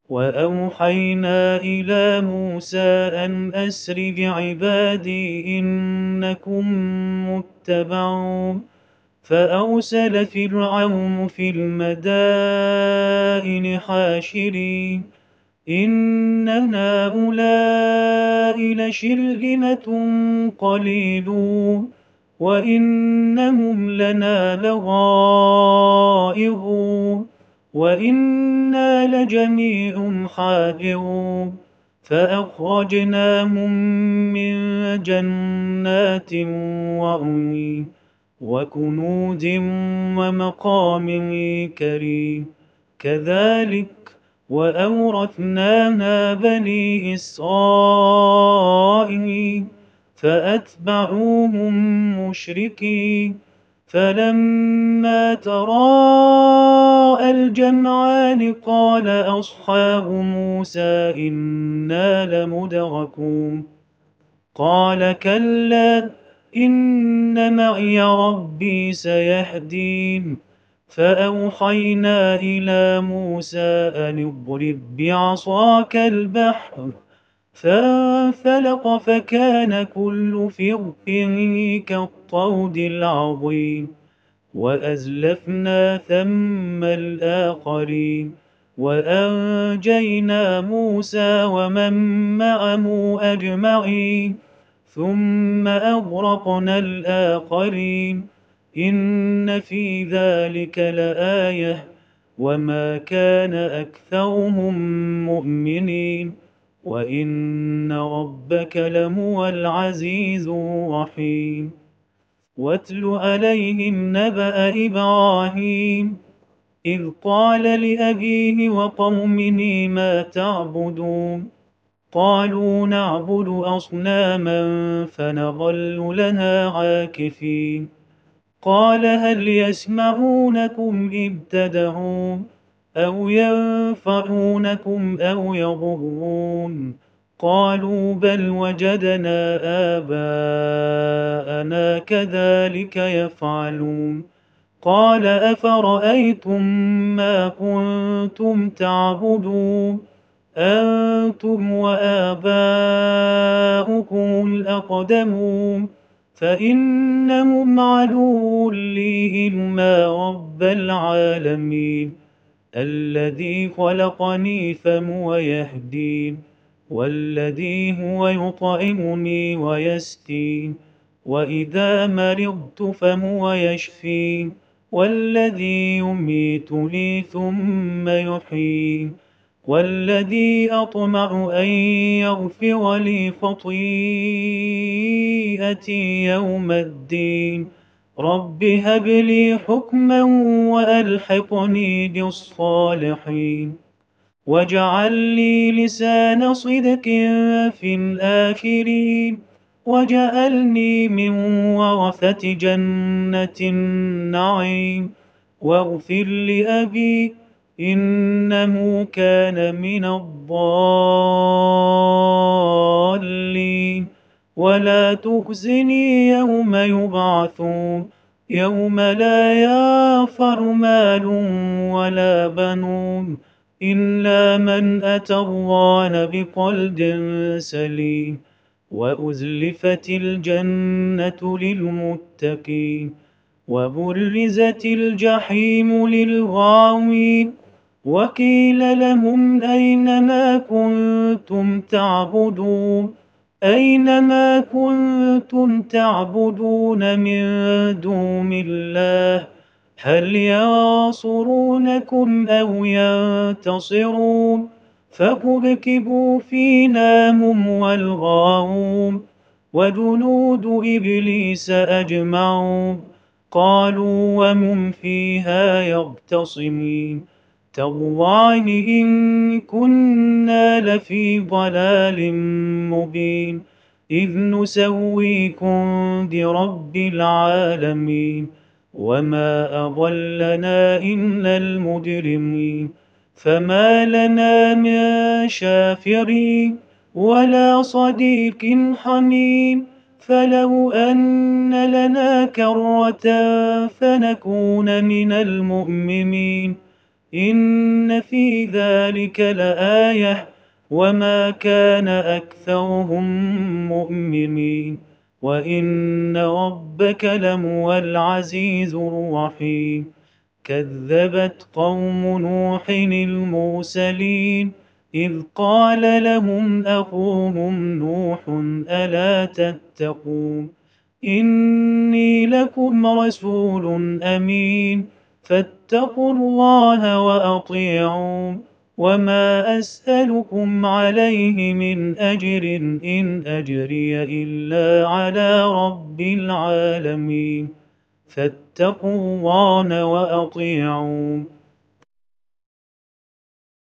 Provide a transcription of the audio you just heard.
وأوحينا إلى موسى أن أسر بعبادي إنكم متبعون فأرسل فرعون في المدائن حاشرين إن هؤلاء لشرذمة قليلون وإنهم لنا لغائظون وإنا لجميع حاذرون فأخرجناهم من جنات وعيون وكنوز ومقام كريم كذلك وأورثناها بني إسرائيل فأتبعوهم مشركين فلما تراءى الجمعان قال أصحاب موسى إنا لمدركون قال كلا إن معي ربي سيهدين فأوحينا إلى موسى أن اضرب بعصاك البحر فانفلق فكان كل فرق كالطود العظيم وأزلفنا ثم الآخرين وأنجينا موسى ومن معه أجمعين ثم أغرقنا الآخرين إن في ذلك لآية وما كان أكثرهم مؤمنين وإن ربك لهو العزيز الرحيم واتل عليهم نبأ إبراهيم إذ قال لأبيه وقومه ما تعبدون قالوا نعبد أصناما فنظل لها عاكفين قال هل يسمعونكم إذ تدعون أو ينفعونكم أو يضرون قالوا بل وجدنا آباءنا كذلك يفعلون قال أفرأيتم ما كنتم تعبدون أنتم وآباؤكم الأقدمون فإنهم عدو لي إلا رب العالمين الذي خلقني فهو يهدين والذي هو يطعمني ويسقين وإذا مرضت فهو يشفين والذي يميتني ثم يحيين والذي أطمع أن يغفر لي خطيئتي يوم الدين رب هب لي حكما وألحقني بالصالحين واجعل لي لسان صدق في الآخرين واجعلني من ورثة جنة النعيم واغفر لأبي إنه كان من الضالين ولا تخزني يوم يبعثون يوم لا ينفع مال ولا بنون إلا من أتى الله بقلب سليم وأزلفت الجنة للمتقين وبرزت الجحيم للغاوين وقيل لهم أين ما كنتم تعبدون أين ما كنتم تعبدون من دون الله هل ينصرونكم أو ينتصرون فكبكبوا فينا هم والغاوون وجنود إبليس أجمعون قالوا وهم فيها يختصمون تالله إن كنا لفي ضلال مبين إذ نسويكم برب العالمين وما أضلنا إلا المجرمين فما لنا من شافعين ولا صديق حميم فلو أن لنا كرة فنكون من المؤمنين إن في ذلك لآية وما كان أكثرهم مؤمنين وإن ربك لهو العزيز الرحيم كذبت قوم نوح المرسلين إذ قال لهم أخوهم نوح ألا تتقون إني لكم رسول أمين فاتقوا الله وأطيعون وما أسألكم عليه من أجر إن أجري إلا على رب العالمين فاتقوا الله وأطيعون